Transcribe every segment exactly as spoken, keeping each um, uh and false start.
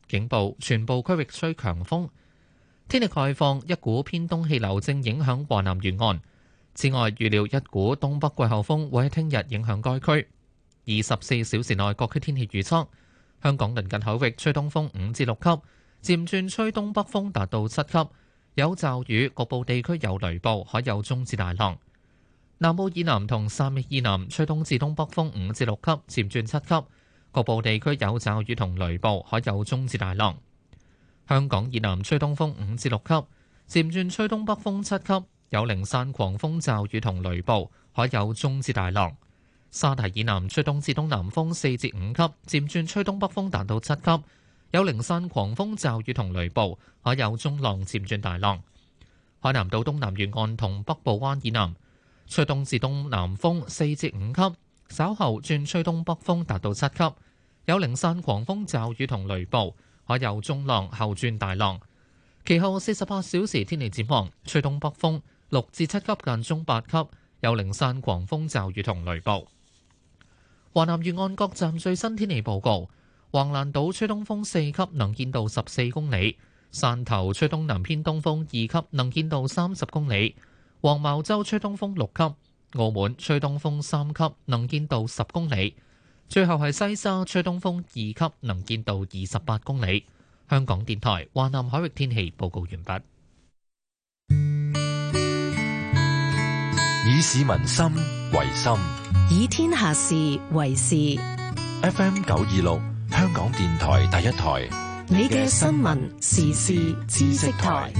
警報，全部區域吹強風。天氣概況，一股偏東氣流正影響華南沿岸。此外，預料一股東北季候風會喺聽日影響該區。二十四小時內各區天氣預測：香港鄰近海域吹東風五至六級，漸轉吹東北風達到七級，有驟雨，局部地區有雷暴，海有中至大浪。南澳以南同汕尾以南吹東至東北風五至六級，漸轉七級，局部地區有驟雨同雷暴，海有中至大浪。香港以南吹東風五至六級，漸轉吹東北風七級，有零散狂風驟雨同雷暴，海有中至大浪。沙堤以南吹東至東南風四至五級，漸轉吹東北風達到七級，有零散狂風驟雨同雷暴，海有中浪漸轉大浪。海南島東南沿岸同北部灣以南吹東至東南風四至五級，稍後轉吹東北風達到七級，有零散狂風驟雨同雷暴，海有中浪後轉大浪。其後四十八小時天氣展望，吹東北風六至七級間中八級，有零散狂風驟雨同雷暴。華南沿岸各站最新天氣報告：橫瀾島吹東風四級，能見度十四公里；汕頭吹東南偏東風二級，能見度三十公里；黃茅洲吹東風六級；澳門吹東風三級，能見度十公里。最後係西沙吹東風二級，能見度二十八公里。香港電台華南海域天氣報告完畢。 以市民心為心， 以天下事為事。 F M 九二六，香港電台第一台， 你嘅新聞時事知識台。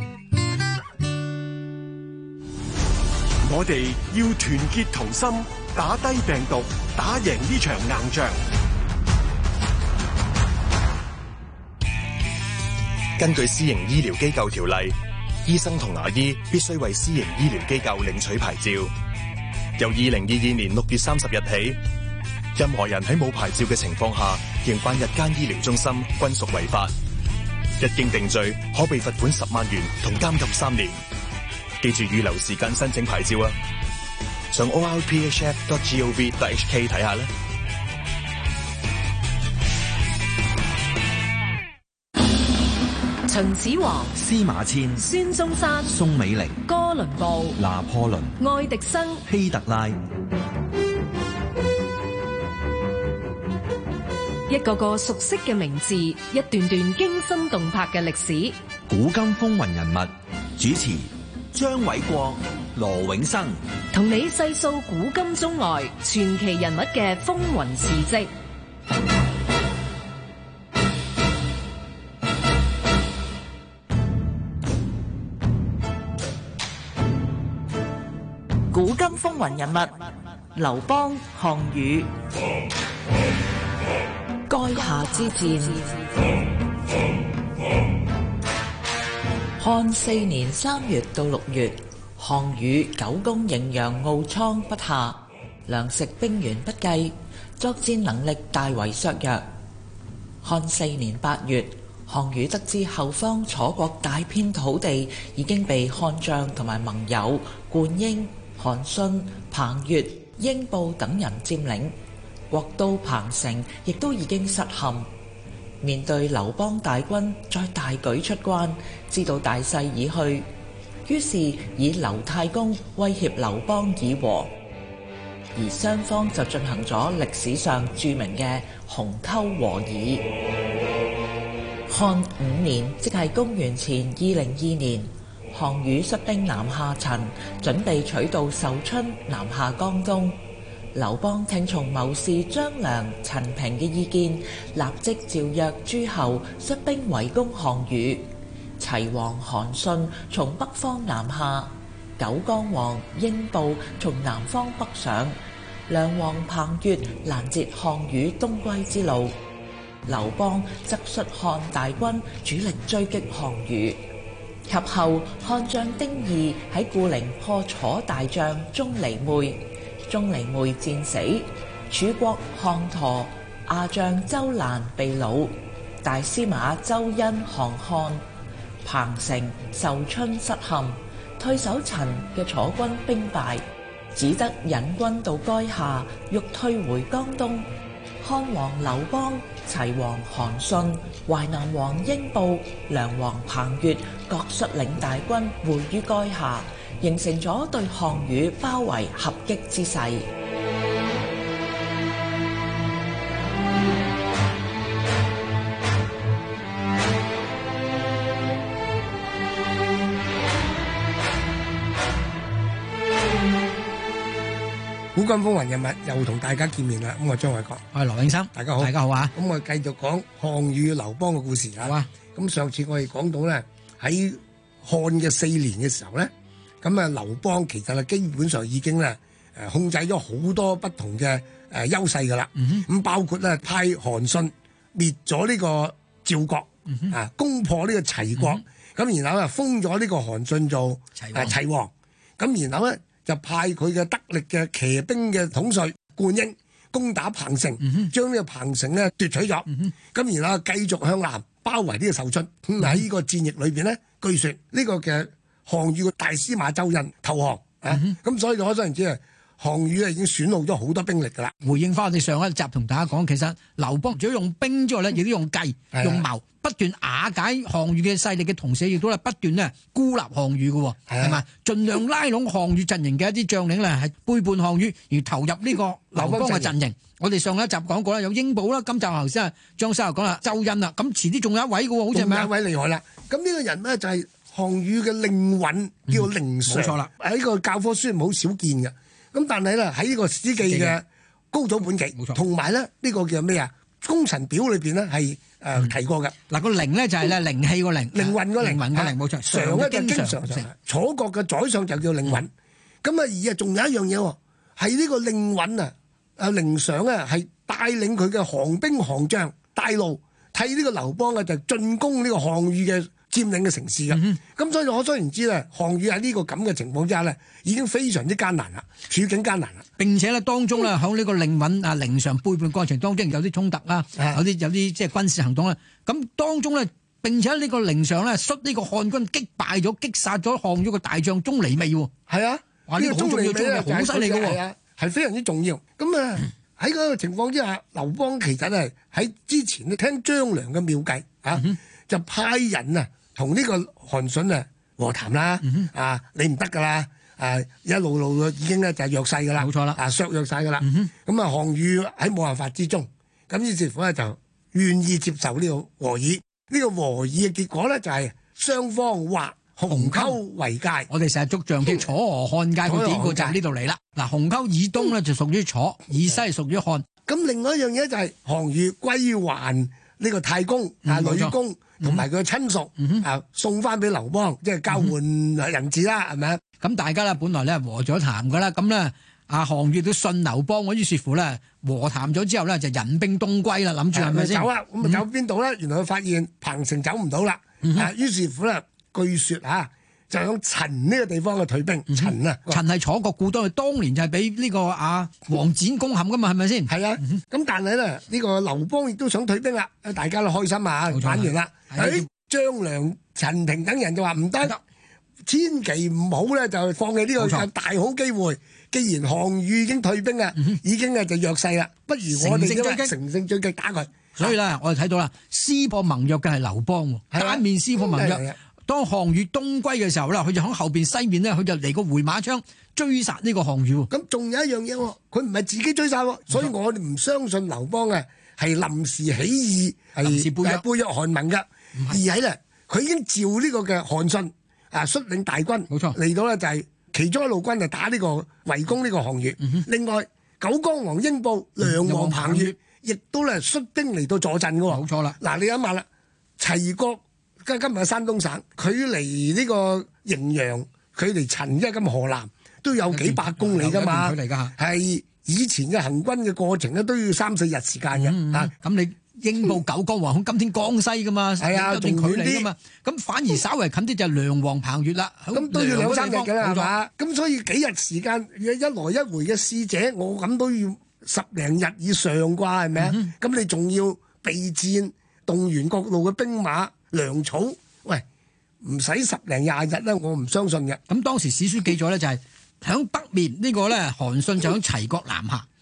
我哋要團結同心，打低病毒，打贏呢場硬仗。根據私營醫療機構條例，醫生同牙醫必須為私營醫療機構領取牌照。由二零二二年六月三十日起，任何人喺冇牌照嘅情況下營辦日間醫療中心，均屬違法。一經定罪，可被罰款十萬元同監禁三年。記住預留時間申請牌照啊！上 o r p h f dot gov dot h k 睇下啦。 秦始皇、 司馬遷、 孫中山、 宋美齡、 哥倫布、 拿破崙、 愛迪生、 希特拉， 一個個熟悉嘅名字，一段段驚心動魄嘅歷史。 古今風雲人物，主持張偉國、羅永生， 同你細數古今中外傳奇人物嘅風雲事跡。古今風雲人物，劉邦、項羽。垓下之戰。漢四年三月到六月，項羽久攻滎陽敖倉不下，糧食兵源不繼，作戰能力大為削弱。漢四年八月，項羽得知後方楚國大片土地已經被漢將同埋盟友灌嬰、韓信、彭越、英布等人佔領，國都彭城亦都已經失陷。面對劉邦大軍再大舉出關，知道大勢已去，於是以劉太公威脅劉邦議和，而雙方就進行咗歷史上著名嘅鴻溝和議。漢五年，即係公元前二零二年，項羽率兵南下陳，準備取道壽春，南下江東。劉邦聽從謀士張良、陳平嘅意見，立即召約諸侯率兵圍攻項羽。齊王韓信從北方南下，九江王英布從南方北上，梁王彭越攔截項羽東歸之路。劉邦則率漢大軍主力追擊項羽。及後漢將丁義喺固陵破楚大將鍾離昧，鍾離昧戰死，楚國項佗亞將周蘭被虜，大司馬周殷降漢，彭城、壽春失陷，退守陳嘅楚軍兵敗，只得引軍到垓下，欲退回江東。 漢王劉邦、齊王韓信、淮南王英布、梁王彭越各率領大軍會於垓下，形成咗對項羽包圍合擊之勢。 古今風雲人物又同大家見面啦，咁我張偉國， 我係羅永生， 大家好， 大家好啊！ 咁我繼續講項羽劉邦嘅故事啦。 好啊！ 咁上次我哋講到咧，喺漢嘅四年嘅時候咧，咁啊劉邦其實係基本上已經咧誒控制咗好多不同嘅誒優勢噶啦。咁、嗯、包括咧派韓信滅咗呢個趙國，嗯、啊攻破呢個齊國，咁、嗯、然後啊封咗呢個韓信做齊王，齊王，咁然後咧。就派佢嘅得力嘅騎兵嘅統帥灌嬰攻打彭城，嗯、將呢個彭城咧奪取咗。咁、嗯、然後繼續向南包圍呢個壽春。咁喺呢個戰役裏邊咧，據說呢個嘅項羽嘅大司馬周印投降、嗯、啊，咁所以可想而知啊，項羽啊已經損耗咗好多兵力㗎啦。 回應翻我哋上一集同大家講，其實劉邦除咗用兵之外咧，亦都用計、用謀，不斷瓦解項羽嘅勢力嘅同時，亦都係不斷咧孤立項羽嘅，係嘛？盡量拉攏項羽陣營嘅一啲將領咧，係背叛項羽而投入呢個劉邦嘅陣營。我哋上一集講過啦，有英布啦，今集頭先啊張生又講啦，周印啦，咁遲啲仲有一位嘅，好似係咪？ 仲有一位厲害啦！咁呢個人咧就係項羽嘅令尹，叫令常。冇錯啦，喺個教科書好少見嘅。咁但係咧喺呢個史記嘅高祖本紀，同埋咧呢個叫咩啊？功臣表裏邊咧係誒提過嘅。嗱個靈咧就係咧靈氣個靈， 靈運個靈， 靈運個靈冇錯。 常咧就經常常，楚國嘅宰相就叫令尹。咁啊而啊仲有一樣嘢喎，係呢個令尹啊，啊令常啊係帶領佢嘅降兵降將帶路，替呢個劉邦啊就進攻呢個項羽嘅佔領嘅城市嘅。咁、嗯、所以可想而知咧，項羽喺呢個咁嘅情況之下咧，已經非常之艱難啦，處境艱難啦。 並且咧當中咧喺呢個令尹啊令常背叛過程當中有啲衝突啦，有啲有啲即係軍事行動啦。咁當中咧並且呢個令常咧率呢個漢軍擊敗咗擊殺咗項羽嘅大將鍾離昧喎。 係啊，呢、這個好重要，好犀利嘅喎，係非常之重要。咁啊喺嗰個情況之下，劉邦其實係喺之前咧聽張良嘅妙計啊，嗯、就派人啊同呢個韓信啊和談啦，嗯、啊你唔得㗎啦。啊！一路路已經咧就係弱勢㗎啦，冇錯啦，啊削弱晒㗎啦。咁啊，項羽喺冇辦法之中，咁於是乎咧就願意接受呢個和議。呢、這個和議嘅結果咧就係雙方劃鴻溝為界。我哋成日捉象嘅楚河漢界個典故就喺呢度嚟啦。嗱，鴻溝以東咧就屬於楚，以西屬於漢。咁另外一樣嘢就係項羽歸還呢個太公、嗯、啊呂公同埋佢嘅親屬、嗯、啊送翻俾劉邦，即係交換人質啦，係咪啊？咁大家咧本來咧和咗談噶啦，咁咧阿項羽都信劉邦，於是乎咧和談咗之後咧就引兵東歸啦，諗住係咪先？走啊！咁啊走邊度咧？原來佢發現彭城走唔到啦，啊於是乎咧據說啊就響陳呢個地方嘅退兵。陳啊，陳係楚國故都，佢當年就係俾呢個阿王翦攻陷噶嘛，係咪先？係啊，咁但係咧呢個劉邦亦都想退兵啦，大家都開心啊，玩完啦。誒張良、陳平等人就話唔得。千祈唔好咧，就放棄呢個大好機會。既然項羽已經退兵啊，嗯、已經係就弱勢啦，不如我哋都乘勝追擊打佢。所以咧，我哋睇到啦，撕破盟約嘅係劉邦，單面撕破盟約。當項羽東歸嘅時候啦，佢就喺後邊西面咧，佢就嚟個回馬槍追殺呢個項羽。咁仲有一樣嘢，佢唔係自己追殺，所以我哋唔相信劉邦啊係臨時起意係背約背約韓盟嘅，而係咧佢已經召呢個嘅韓信。啊！率領大軍，冇錯嚟到咧就係其中一路軍就打呢個圍攻呢個項羽。嗯、另外九江王英布、梁王彭越亦都咧率兵嚟到助陣嘅喎。冇錯啦。嗱，你諗下啦，齊國今日嘅山東省，距離呢個滎陽，距離陳，即係今河南都有幾百公里㗎嘛。係以前嘅行軍嘅過程咧，都要三四日時間嘅。嗯、啊，咁你。英布九江王喺今天江西噶嘛，係啊，仲遠啲噶嘛，咁反而稍為近啲就係梁王彭越啦，咁都要兩三日㗎啦，係嘛？咁所以幾日時間，一來一回嘅使者，我諗都要十零日以上啩，係咪啊？咁、嗯、你仲要備戰，動員各路嘅兵馬糧草，喂，唔使十零廿日咧，我唔相信嘅。咁當時史書記載咧就係、是、響北面呢個咧，韓信就響齊國南下。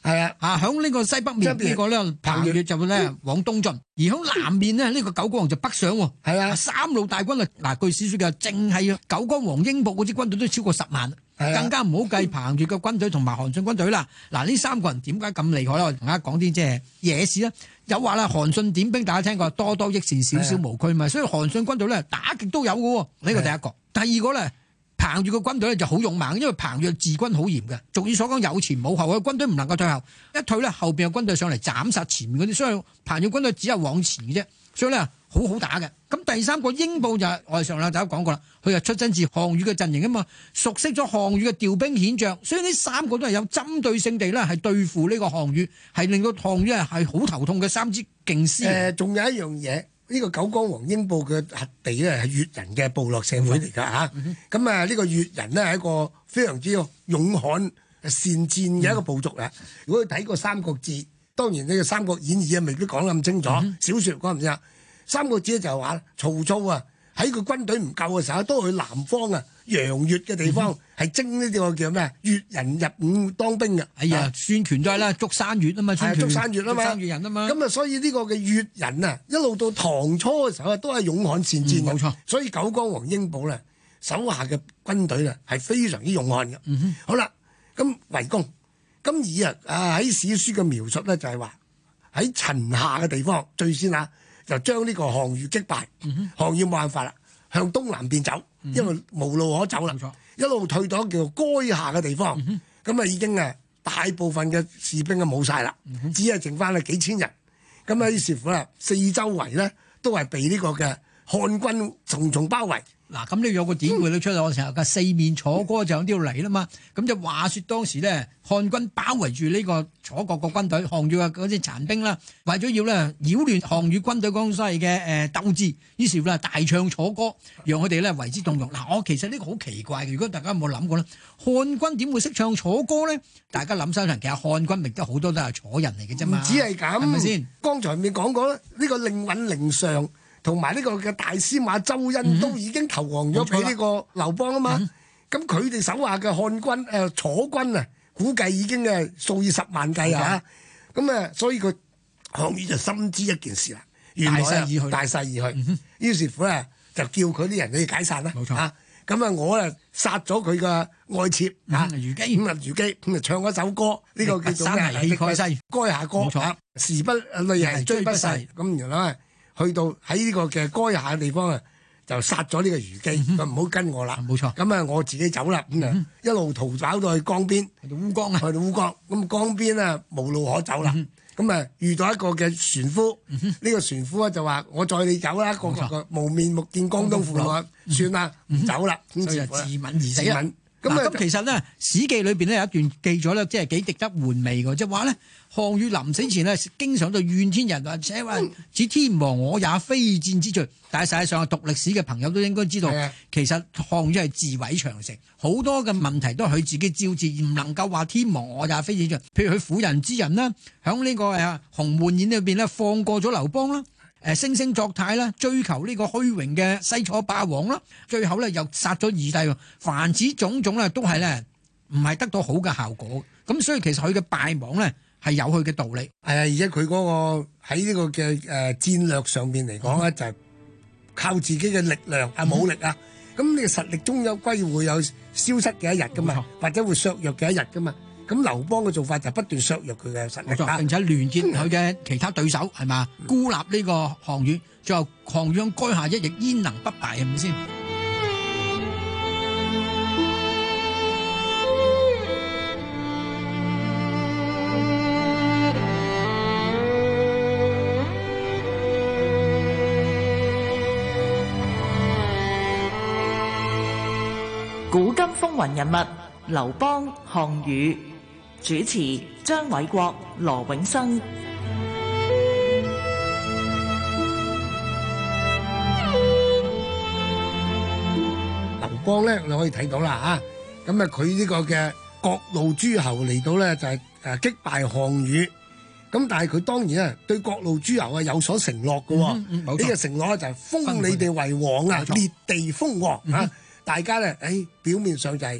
係啊， 啊響呢個西北面呢個咧彭越就咧往東進，而響南面呢，呢個九江王就北上喎。 係啊， 三路大軍啊，嗱據史書嘅，淨係九江王英布嗰支軍隊都超過十萬，更加唔好計彭越嘅軍隊同埋韓信軍隊啦。嗱呢三個人點解咁厲害咧？我同大家講啲即係野史啦。有話啦，韓信點兵大家聽過，多多益善，少少無拘嘛。所以韓信軍隊咧打極都有嘅，呢個第一個。第二個咧。彭越嘅軍隊咧就好勇猛，因為彭越治軍好嚴嘅，俗語所講有前冇後，嘅軍隊唔能夠退後，一退咧後邊嘅軍隊上嚟斬殺前面嗰啲，所以彭越軍隊只有往前嘅啫，所以咧好好打嘅。咁第三個英布就係我哋上兩集都講過啦，佢就出身自項羽嘅陣營啊嘛，熟悉咗項羽嘅調兵遣將，所以呢三個都係有針對性地咧係對付呢個項羽，係令到項羽係好頭痛嘅三支勁師。 誒，仲有一樣嘢。呢個九江王英布嘅轄地咧係越人嘅部落社會嚟㗎嚇，咁啊呢個越人咧係一個非常之勇悍善戰嘅一個部族啊！嗯、如果你睇過《三國志》，當然呢個《三國演義》啊未必講得咁清楚，嗯、小説講唔知啊，《三國志》咧就係話曹操啊喺個軍隊唔夠嘅時候，都去南方啊楊越嘅地方係徵呢個叫咩啊越人入伍當兵嘅。 哎呀，孫權都係啦，捉山越啊嘛，係捉山越啊嘛， 山越人啊嘛。 咁啊，所以呢個嘅越人啊，一路到唐初嘅時候啊，都係勇悍善戰嘅。冇錯。所以九江王英布咧手下嘅軍隊咧係非常之勇悍嘅。嗯哼。好啦，咁圍攻，咁以啊啊喺史書嘅描述咧就係話喺陳下嘅地方最先啊就將呢個項羽擊敗。嗯哼。項羽冇辦法啦，向東南邊走。因為無路可走啦，一路退到叫做垓下嘅地方，咁啊、嗯、已經啊大部分嘅士兵啊冇晒啦，嗯、只係剩翻啊幾千人，咁啊於是乎啦，四周圍咧都係被呢個嘅漢軍重重包圍。 嗱，咁你有個典故都出嚟，我成日嘅四面楚歌就喺呢度嚟啦嘛。咁就話説當時咧，漢軍包圍住呢個楚國個軍隊，項羽嘅嗰啲殘兵啦，為咗要咧擾亂項羽軍隊嗰種所謂嘅誒鬥志，於是咧大唱楚歌，讓佢哋咧為之動容。嗱，我其實呢個好奇怪嘅，如果大家有冇諗過咧，漢軍點會識唱楚歌咧？大家諗深層，其實漢軍亦都好多都係楚人嚟嘅啫嘛。 唔止係咁， 係咪先？ 剛才咪講過啦，呢個令尹凌尚同埋呢個嘅大司馬周恩、嗯、都已經投降咗俾呢個劉邦啊嘛，咁佢哋手下嘅漢軍誒、呃、楚軍啊，估計已經誒數以十萬計啊，咁啊，所以佢項羽就深知一件事啦，原來大勢已去，大勢已去，嗯、於是乎咧就叫佢啲人去解散啦，冇錯啊，咁啊我啊殺咗佢嘅愛妾啊虞姬，咁啊虞姬咁啊唱嗰首歌，呢、這個叫做咩？氣蓋世，垓下歌，冇錯啊，時不淚係騅不逝，咁原來。去到喺呢個嘅垓下嘅地方啊，就殺咗呢個虞姬，佢唔好跟我啦。冇錯。咁啊，我自己走啦。咁啊，一路逃跑到去江邊，去到烏江啊，去到烏江。咁江邊啊，無路可走啦。咁啊，遇到一個嘅船夫，呢個船夫啊就話：我載你走啦，個個無面目見江東父老，算啦，唔走啦。咁就自刎而死啦。咁啊，咁其實咧，《史記》裏邊咧有一段記咗咧，即係幾值得玩味嘅，即係話咧，項羽臨死前咧，經常就怨天人，或者話指天亡我也非戰之罪。但係實際上讀歷史嘅朋友都應該知道，的其實項羽係自毀長城，好多嘅問題都係佢自己招致，唔能夠話天亡我也非戰之罪。譬如佢婦人之仁啦，喺呢個誒鴻門宴裏邊咧放過咗劉邦啦。誒惺惺作態啦，追求呢個虛榮嘅西楚霸王啦，最後咧又殺咗二弟，凡此種種咧都係咧唔係得到好嘅效果，咁所以其實佢嘅敗亡咧係有佢嘅道理。係啊，而且佢嗰個喺呢個嘅誒戰略上邊嚟講咧，就係靠自己嘅力量啊武力啊，咁你嘅實力終有歸會有消失嘅一日噶嘛，或者會削弱嘅一日噶嘛。咁劉邦嘅做法就不斷削弱佢嘅實力，並且聯結佢嘅其他對手，係嘛？孤立呢個項羽，最後項羽垓下一役，焉能不敗？係咪先？ 古今風雲人物，劉邦、項羽。主持張偉國、羅永生。劉邦咧，你可以睇到啦嚇，咁啊佢呢個嘅各路諸侯嚟到咧就係誒擊敗項羽，咁但係佢當然啊對各路諸侯啊有所承諾嘅喎，呢、嗯嗯、個承諾咧就係封你哋為王啊，列地封王嚇，嗯、大家咧誒表面上就係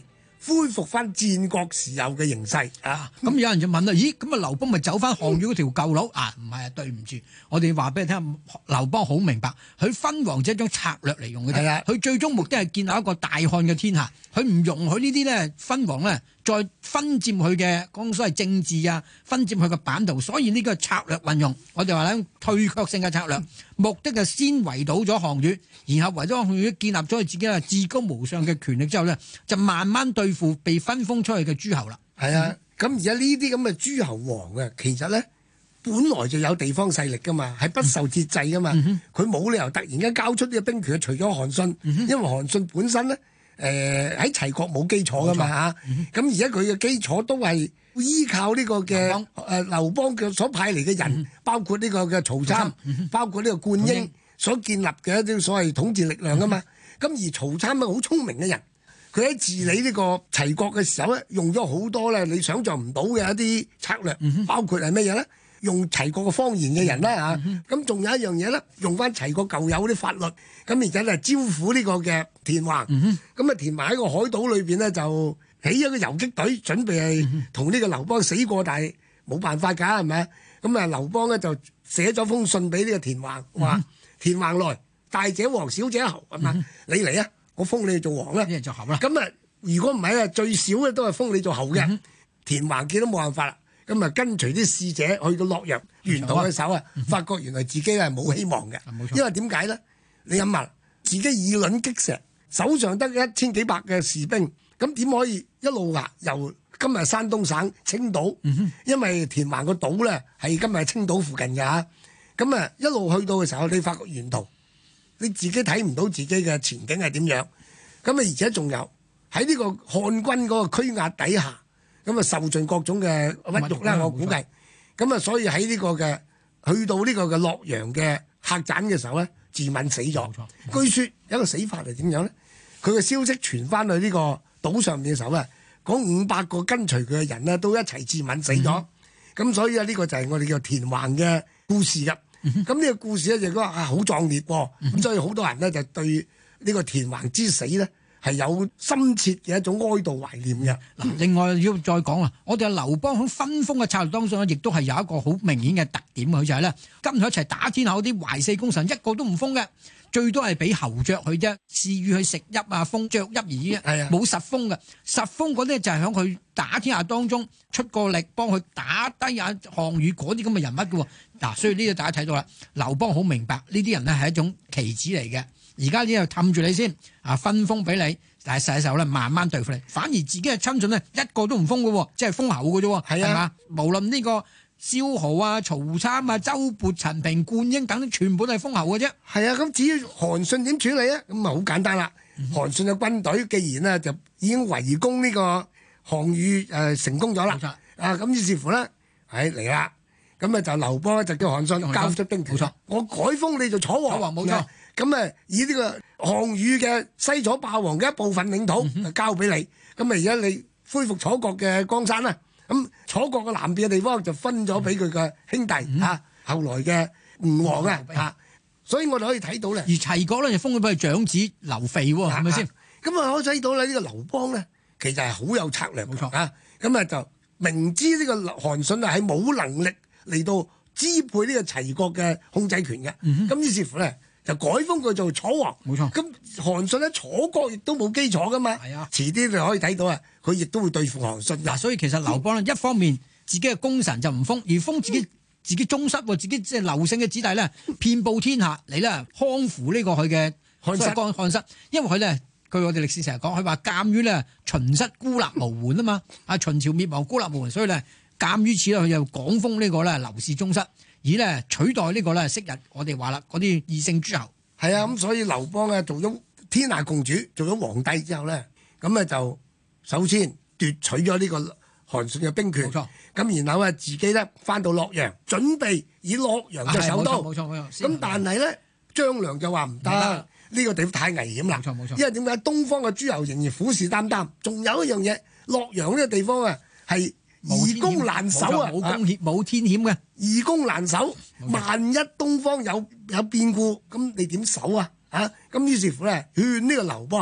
恢復翻戰國時候嘅形勢啊！ 咁有人就問啦，咦？咁啊，劉邦咪走翻項羽嗰條舊路啊？唔係啊，對唔住，我哋話俾你聽，劉邦好明白，佢分王只係一種策略嚟用嘅啫。 係啊， 佢最終目的係建立一個大漢嘅天下，佢唔容許呢啲咧分王咧再分佔佢嘅講所謂政治啊，分佔佢嘅版圖，所以呢個策略運用，我哋話咧退卻性嘅策略，目的就先圍堵咗項羽，然後圍咗項羽建立咗佢自己嘅至高無上嘅權力之後咧，就慢慢對付被分封出去嘅諸侯啦。 係啊，咁而家呢啲咁嘅諸侯王啊，其實咧本來就有地方勢力噶嘛，係不受節制噶嘛，佢冇、嗯、理由突然間交出呢個兵權，除咗韓信，嗯、因為韓信本身咧誒喺齊國冇基礎噶嘛嚇，咁而家佢嘅基礎都係依靠呢個嘅誒劉邦嘅所派嚟嘅人，嗯、包括呢個嘅曹參，嗯、包括呢個灌嬰所建立嘅一啲所謂統治力量噶嘛，咁、嗯、而曹參係好聰明嘅人。佢喺治理呢個齊國嘅時候咧，用咗好多咧你想象唔到嘅一啲策略，嗯、哼包括係乜嘢咧？用齊國嘅方言嘅人啦嚇，咁仲、嗯、哼有一樣嘢咧，用翻齊國舊有啲法律，咁而家咧招呼呢個嘅田橫，咁啊、嗯、哼田橫喺個海島裏邊咧就起咗個游擊隊，準備係同呢個劉邦死過，但係冇辦法㗎，係咪啊？咁啊劉邦咧就寫咗封信俾呢個田橫，話、嗯、哼田橫來，大者王，小者侯，係嘛？嗯、哼你嚟啊！我封你做王啦，啲人就侯啦。咁啊，如果唔係啊，最少咧都係封你做侯嘅。嗯、田橫見都冇辦法啦，咁啊跟隨啲使者去到洛陽，沿途嘅手啊，嗯、發覺原來自己係冇希望嘅。嗯、因為點解咧？你諗下，自己以卵擊石，手上得一千幾百嘅士兵，咁點可以一路啊由今日山東省青島，嗯、哼因為田橫個島咧係今日青島附近嘅嚇，咁啊一路去到嘅時候，你發覺沿途。你自己睇唔到自己嘅前景係點樣，咁啊而且仲有喺呢個漢軍嗰個拘壓底下，咁啊受盡各種嘅屈辱啦，我估計，咁啊所以喺呢個嘅去到呢個嘅洛陽嘅客棧嘅時候咧，自刎死咗。據說有一個死法係點樣咧？佢嘅消息傳翻去呢個島上面嘅時候咧，嗰五百個跟隨佢嘅人咧都一齊自刎死咗。咁、嗯、所以啊呢個就係我哋叫田橫嘅故事㗎。咁呢、嗯、個故事咧就講啊好壯烈喎，咁、嗯、所以好多人咧就對呢個田橫之死咧係有深切嘅一種哀悼懷念嘅。嗱、嗯，另外要再講啊，我哋劉邦喺分封嘅策略當中咧，亦都係有一個好明顯嘅特點，佢就係咧跟佢一齊打天下嗰啲懷四功臣一個都唔封嘅，最多係俾侯爵佢啫，賜予佢食邑啊，封爵邑而已，冇實封嘅。實封嗰啲就係喺佢打天下當中出過力幫佢打低啊項羽嗰啲咁嘅人物嘅。嗱、啊，所以呢個大家睇到啦，劉邦好明白呢啲人咧係一種棋子嚟嘅。而家呢度氹住你先，啊分封俾你，但係實際上咧慢慢對付你，反而自己嘅親信咧一個都唔封嘅，即係封侯嘅啫，係嘛？無論呢個蕭何啊、曹參啊、周勃、陳平、灌嬰等，全部都係封侯嘅啫。係啊，咁至於韓信點處理啊？咁啊好簡單啦，嗯、韓信嘅軍隊既然呢就已經圍攻呢個項羽誒、呃、成功咗啦，錯啊咁於是乎咧，係嚟啦。咁啊就劉邦咧就叫韓信交出兵權，冇錯，我改封你做楚王，楚王冇錯。咁啊以呢個項羽嘅西楚霸王嘅一部分領土就、嗯、哼交俾你，咁啊而家你恢復楚國嘅江山啦，咁楚國嘅南邊嘅地方就分咗俾佢嘅兄弟嚇、嗯啊，後來嘅吳王啊嚇，嗯、所以我哋可以睇到咧，而齊國咧就封咗俾佢長子劉肥喎，係咪先？咁啊可以睇到咧呢個劉邦咧其實係好有策略，冇錯啊，咁啊就明知呢個韓信啊係冇能力嚟到支配呢個齊國嘅控制權嘅，咁、嗯、哼於是乎咧就改封佢做楚王。冇錯。咁韓信喺楚國亦都冇基礎噶嘛。係啊。遲啲你可以睇到啊，佢亦都會對付韓信。嗱、啊，所以其實劉邦咧，一方面自己嘅功臣就唔封，而封自己、嗯、自己宗室，自己即係劉姓嘅子弟咧，遍佈天下嚟咧康撫呢個佢嘅漢室。漢室，因為佢咧，據我哋歷史成日講，佢話鑑於咧秦室孤立無援啊嘛，啊秦朝滅亡孤立無援，所以咧。鑑於此咧，佢就廣封呢個咧劉氏宗室，而咧取代呢個咧昔日我哋話啦嗰啲異姓諸侯。係啊，咁所以劉邦咧做咗天下共主，做咗皇帝之後咧，咁咧就首先奪取咗呢個韓信嘅兵權。冇錯。咁然後啊，自己咧翻到洛陽，準備以洛陽嘅首都。冇錯冇錯。咁但係咧，張良就話唔得，呢個地方太危險啦。冇錯冇錯。因為點解東方嘅諸侯仍然虎視眈眈，仲有一樣嘢，洛陽呢個地方啊係。易攻難守啊！冇攻險，冇天險嘅，易攻難守。萬一東方有有變故，咁你點守啊？啊！咁於是乎咧，勸呢個劉邦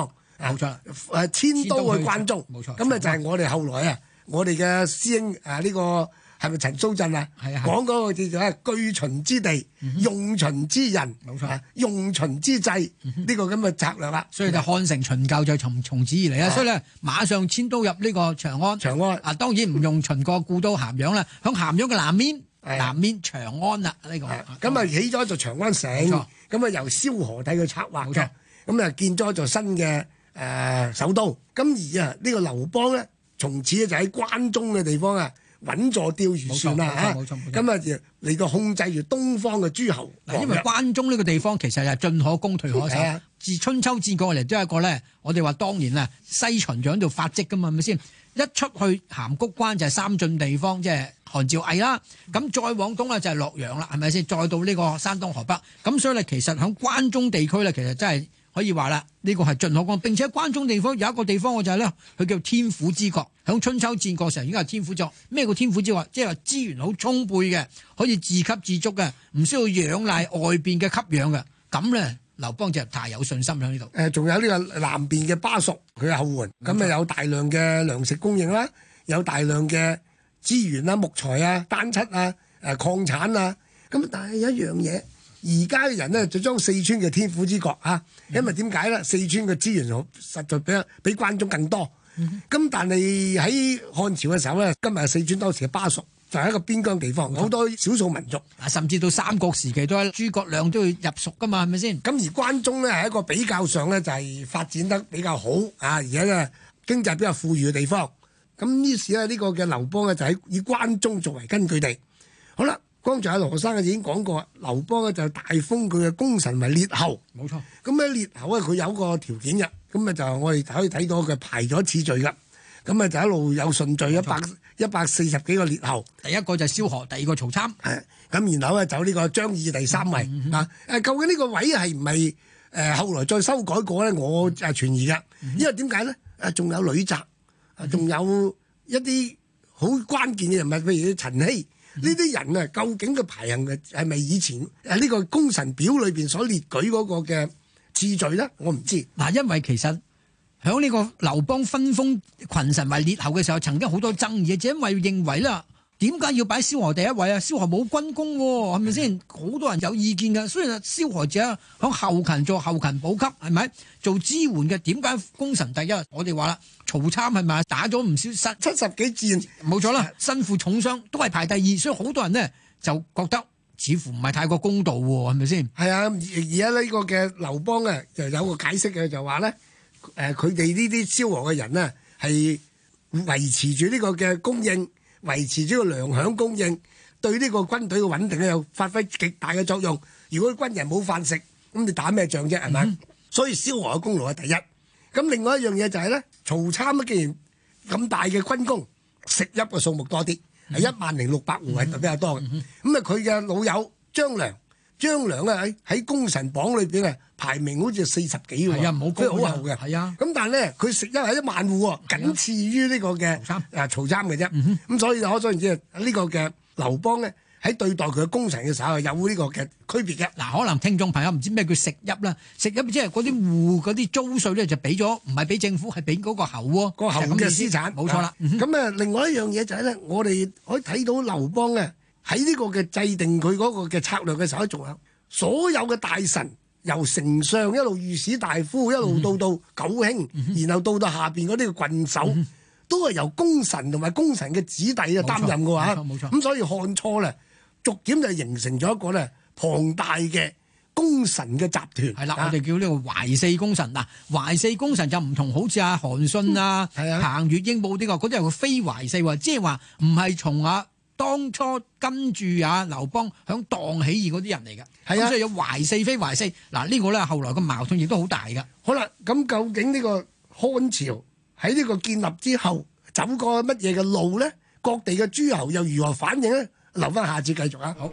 冇錯， 誒遷都去關中， 冇錯。 咁啊就係我哋後來啊，我哋嘅師兄啊呢個。係咪陳蘇震啊？ 係啊， 講嗰個叫做係據秦之地，嗯、用秦之人， 冇錯、啊， 用秦之制呢、嗯、個咁嘅策略啦。 所以就漢城秦教就從從此而嚟啦。所以咧，馬上遷都入呢個長安。 長安啊，當然唔用秦國故都咸陽啦，響咸陽嘅南面，南面長安啦呢、呢個。咁啊起咗座長安城，咁啊由蕭何帝去策劃嘅，咁啊建咗座新嘅誒、呃、首都。咁而啊呢個劉邦咧，從此咧就喺關中嘅地方啊。穩坐釣魚船啦嚇，咁啊就嚟到控制住東方嘅諸侯。嗱，因為關中呢個地方其實係進可攻退可守，啊、自春秋戰國嚟都係一個咧，我哋話當年啊西秦就喺度發跡噶嘛，係咪先？一出去函谷關就係三晉地方，即係韓趙魏啦。咁再往東啊就係洛陽啦，係咪先？再到呢個山東河北，咁所以咧其實喺關中地區咧，其實真係。可以話啦，呢個係進可攻，並且關中地方有一個地方我就係咧，佢叫天府之國。響春秋戰國時候已經係天府之國。咩叫天府之國？即係話資源好充沛嘅，可以自給自足嘅，唔需要仰賴外邊嘅給養嘅。咁咧，劉邦就太有信心喺呢度。誒，仲有呢個南邊嘅巴蜀，佢嘅後援，咁啊有大量嘅糧食供應啦，有大量嘅資源啦、木材啊、丹漆啊、誒礦產啊。咁但係有一樣嘢。而家嘅人咧就將四川嘅天府之國啊，因為點解咧？四川嘅資源實在比比關中更多。咁、嗯、但係喺漢朝嘅時候咧，今日四川當時嘅巴蜀就係一個邊疆地方，好多少數民族，甚至到三國時期都係諸葛亮都要入蜀噶嘛，係咪先？咁而關中咧係一個比較上咧就係發展得比較好啊，而且咧經濟比較富裕嘅地方。咁於是咧呢個嘅劉邦咧就喺以關中作為根據地。好啦。剛才阿羅生已經講過，劉邦咧就大封佢嘅功臣為列侯。冇錯。咁咧列侯咧佢有個條件嘅，咁啊就我哋可以睇到佢排咗次序㗎。咁啊就一路有順序，一百一百四十幾個列侯。第一個就係蕭何，第二個曹參。係。咁然後咧走呢個張儀第三位、嗯、啊。誒究竟呢個位係唔係誒後來再修改過咧？我誒存疑㗎。因為點解咧？誒仲有呂澤，仲有一啲好關鍵嘅人物，譬如陳希。呢啲人啊，究竟嘅排行嘅係咪以前誒呢個功臣表裏邊所列舉嗰個嘅次序咧？我唔知。嗱，因為其實喺呢個劉邦分封群臣為列侯嘅時候，曾經好多爭議嘅，就因為認為啦，點解要擺蕭何第一位啊？蕭何冇軍功喎，係咪先？好多人有意見嘅。雖然蕭何只係喺後勤做後勤補給，係咪做支援嘅？點解功臣第一？我哋話啦。曹參係咪打咗唔少七七十幾戰，冇錯啦，身負重傷都係排第二，所以好多人呢就覺得似乎唔係太過公道喎，係咪先？係啊，而家呢個嘅劉邦啊，就有個解釋嘅，就話咧，誒佢哋呢啲蕭何嘅人呢，係維持住呢個嘅供應，維持住個糧餉供應，對呢個軍隊嘅穩定咧有發揮極大嘅作用。如果軍人冇飯食，咁你打咩仗啫？係咪？嗯、所以蕭何嘅功勞係第一。咁另外一樣嘢就係咧，曹參既然咁大嘅軍功，食邑嘅數目多啲，係一萬零六百戶係比較多嘅。咁啊，佢嘅老友張良，張良咧喺喺功臣榜裏邊啊，排名好似四十幾喎，係啊，唔好高，好後嘅。係啊，咁但係咧，佢食邑係一萬戶喎，僅次於呢個嘅誒曹參嘅啫。咁所以可想而知呢個嘅劉邦咧。喺對待佢嘅功臣嘅時候有呢個嘅區別嘅。嗱，可能聽眾朋友唔知咩叫食邑啦，食邑即係嗰啲戶嗰啲租稅咧就俾咗，唔係俾政府，係俾嗰個侯喎，個侯嘅私產，冇錯啦。咁啊，另外一樣嘢就係咧，我哋可以睇到劉邦啊喺呢個嘅制定佢嗰個嘅策略嘅時候，仲有所有嘅大臣由丞相一路御史大夫一路到到九卿，然後到到下邊嗰啲嘅郡守，都係由功臣同埋功臣嘅子弟啊擔任嘅話，冇錯。咁所以漢初咧。逐漸就形成咗一個咧龐大嘅功臣嘅集團。係啦，我哋叫呢個懷四功臣。嗱，懷四功臣就唔同，好似阿韓信啊、嗯、彭越、英布呢個，嗰啲係非懷四喎，即係話唔係從啊當初跟住啊劉邦響蕩起義嗰啲人嚟嘅。係啊，所以有懷四非懷四。嗱，呢個咧後來個矛盾亦都好大嘅。好啦，咁究竟呢個漢朝喺呢個建立之後走過乜嘢嘅路咧？各地嘅諸侯又如何反應咧？留翻下次繼續啊！好，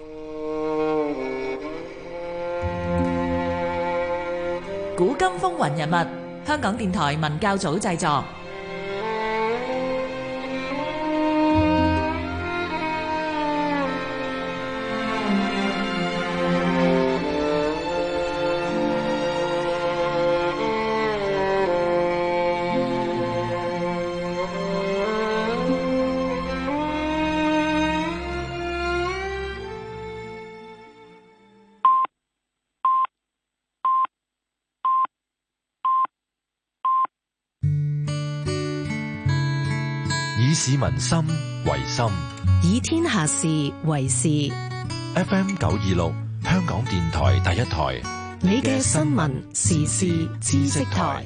古今風雲人物，香港電台文教組製作。 以市民心為心， 以天下事為事。 F M 九二六，香港電台第一台， 你嘅新聞時事知識台。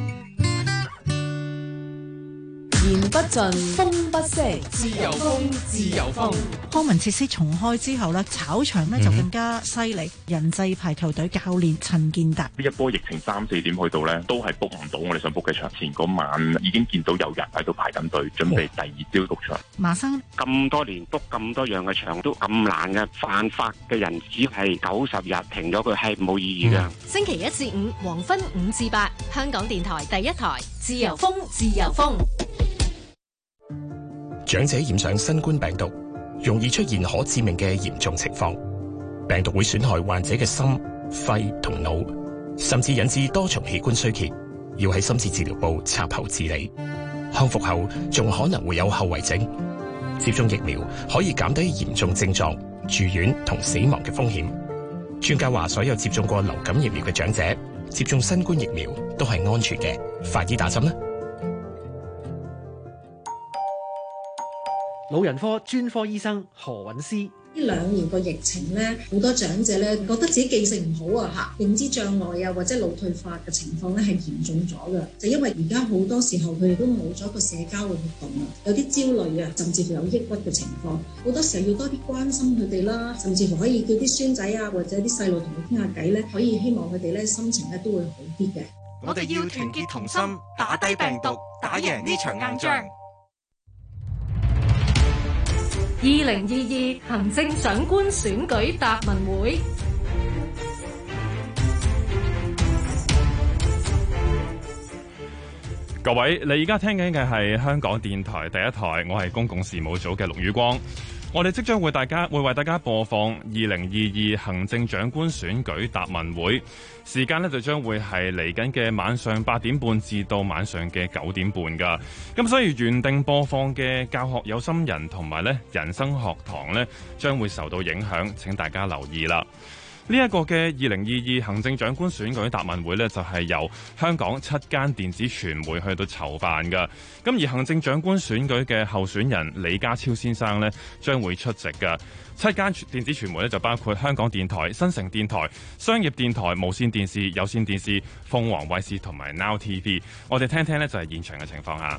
言不盡，風不息，自由風，自由風。 康文設施重開之後呢，炒場呢就更加犀利。人際排球隊教練陳健達， 呢一波疫情三四點去到呢，都係 book 唔到我哋想 book 嘅場。前嗰晚已經見到有人喺度排緊隊，準備第二朝 book 場。 馬生咁多年 book 咁多樣嘅場都咁難嘅，犯法嘅人只係九十日停咗佢係冇意義㗎。 星期一至五黃昏五至八，香港電台第一台，自由風，自由風。 長者染上新冠病毒，容易出現可致命嘅嚴重情況。病毒會損害患者嘅心、肺同腦，甚至引致多重器官衰竭，要喺深切治療部插喉治理。康復後仲可能會有後遺症。接種疫苗可以減低嚴重症狀、住院同死亡嘅風險。專家話，所有接種過流感疫苗嘅長者接種新冠疫苗都係安全嘅，快啲打針啦！ 老人科專科醫生何韻詩： 呢兩年個疫情咧，好多長者咧覺得自己記性唔好啊，嚇認知障礙啊，或者腦退化嘅情況咧係嚴重咗嘅。就因為而家好多時候佢哋都冇咗個社交嘅活動啊，有啲焦慮啊，甚至乎有抑鬱嘅情況。好多時候要多啲關心佢哋啦，甚至乎可以叫啲孫仔啊或者啲細路同佢傾下偈咧，可以希望佢哋咧心情咧都會好啲嘅。 我哋要團結同心，打低病毒，打贏呢場硬仗。 二零二二行政長官選舉答問會， 各位，你而家聽緊嘅係香港電台第一台，我係公共事務組嘅陸宇光。我哋即將會大家會為大家播放二零二二行政長官選舉答問會，時間呢就將會係嚟緊嘅晚上八點半至到晚上嘅九點半噶。咁所以原定播放嘅教學有心人同埋咧人生學堂呢，將會受到影響，請大家留意啦。呢一個嘅二零二二行政長官選舉答問會呢，就係由香港七間電子傳媒去到籌辦㗎。咁而行政長官選舉嘅候選人李家超先生呢，將會出席㗎。七間電子傳媒呢，就包括香港電台、新城電台、商業電台、無線電視、有線電視、鳳凰衛視同埋 Now T V。我哋聽聽呢，就係現場嘅情況下。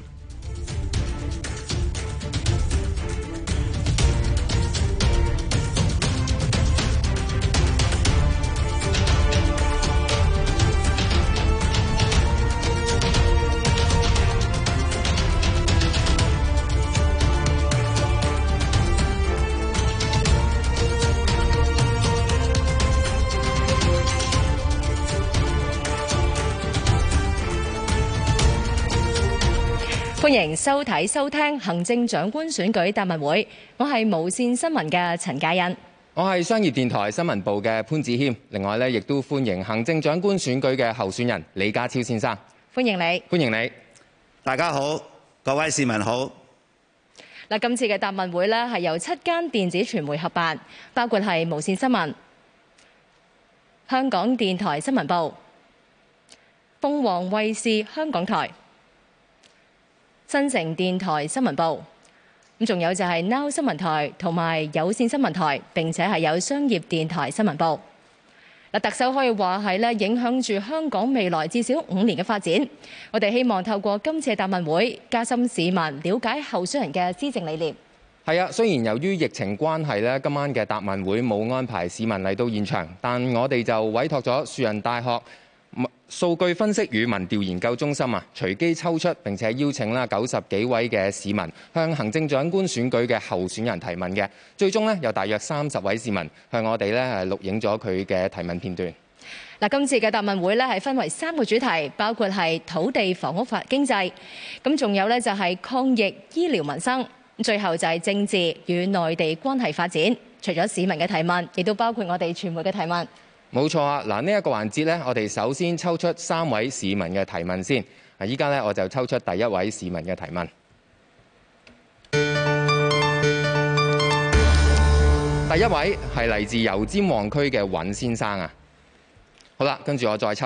歡迎收睇收聽行政長官選舉答問會，我係無線新聞嘅陳嘉欣， 我係商業電台新聞部嘅潘子謙，另外咧亦都歡迎行政長官選舉嘅候選人李家超先生， 歡迎你， 歡迎你， 大家好，各位市民好。 嗱，今次嘅答問會咧係由七間電子傳媒合辦，包括係無線新聞、香港電台新聞部、鳳凰衛視香港台、新城電台新聞部，咁仲有就係 Now 新聞台同埋有線新聞台，並且係有商業電台新聞部。嗱，特首可以話係咧影響住香港未來至少五年嘅發展。我哋希望透過今次嘅答問會，加深市民了解候選人嘅施政理念。 係啊，雖然由於疫情關係咧，今晚嘅答問會冇安排市民嚟到現場，但我哋就委託咗樹仁大學數據分析與民調研究中心啊，隨機抽出並且邀請啦九十幾位嘅市民向行政長官選舉嘅候選人提問嘅，最終呢，有大約三十位市民向我哋咧係錄影咗佢嘅提問片段。 嗱，今次嘅答問會咧係分為三個主題，包括係土地、房屋、法經濟，咁仲有咧就係抗疫、醫療、民生，最後就係政治與內地關係發展。除咗市民嘅提問，亦都包括我哋傳媒嘅提問。 冇錯啊！嗱，呢一個環節呢，我哋首先抽出三位市民嘅提問先。啊，依家呢，我就抽出第一位市民嘅提問。第一位係嚟自油尖旺區嘅尹先生啊。好啦，跟住我再抽。